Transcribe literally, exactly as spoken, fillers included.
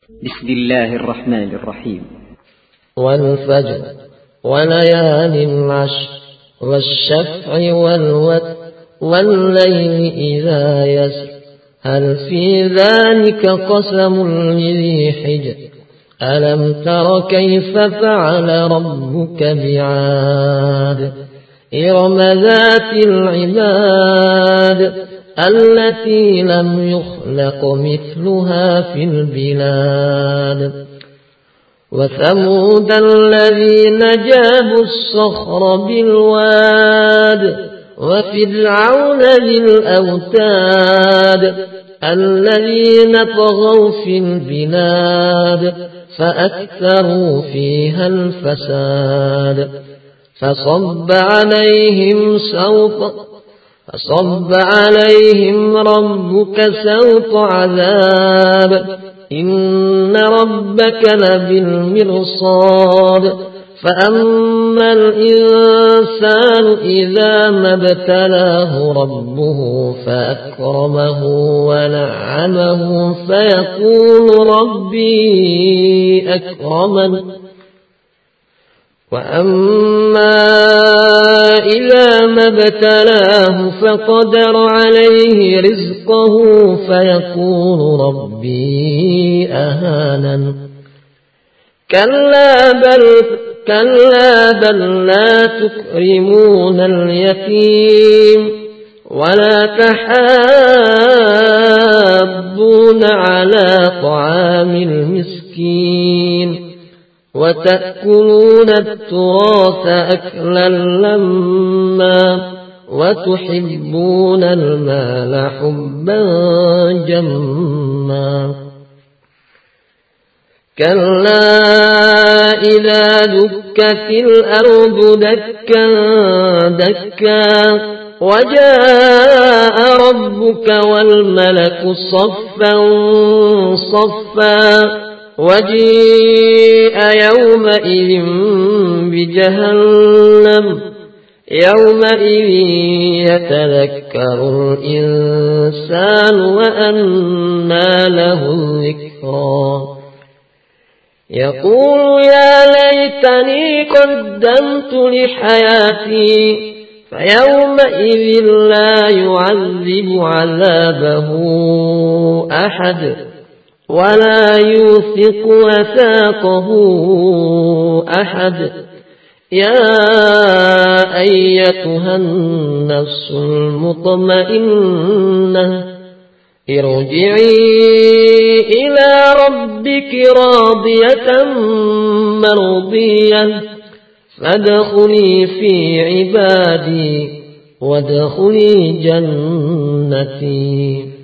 بسم الله الرحمن الرحيم. والفجر وليال عشر والشفع والوتر والليل إذا يسر هل في ذلك قسم لذي حجر ألم تر كيف فعل ربك بعاد إرم ذات العماد التي لم يخلق مثلها في البلاد وثمود الذين جابوا الصخر بالواد وفرعون ذي الأوتاد الذين طغوا في البلاد فأكثروا فيها الفساد فصب عليهم سوط فصب عليهم ربك سوط عذاب إن ربك لبالمرصاد فأما الإنسان إذا ما ابتلاه ربه فأكرمه ونعمه فيقول ربي أكرمن وأما إذا ما ابتلاه فقدر عليه رزقه فيقول ربي أهانن كلا بل كلا بل لا تكرمون اليتيم ولا تحاضون على طعام المسكين وتأكلون التراث أكلا لما وتحبون المال حبا جما كلا إذا دكت الأرض دكا دكا وجاء ربك والملك صفا صفا وجيء يومئذ بجهنم يومئذ يتذكر الإنسان وأنى له الذكرى يقول يا ليتني قدمت لحياتي فيومئذ لا يعذب عذابه أحد ولا يوثق وثاقه أحد يا أيتها النفس المطمئنة ارجعي إلى ربك راضية مرضية فادخلي في عبادي وادخلي جنتي.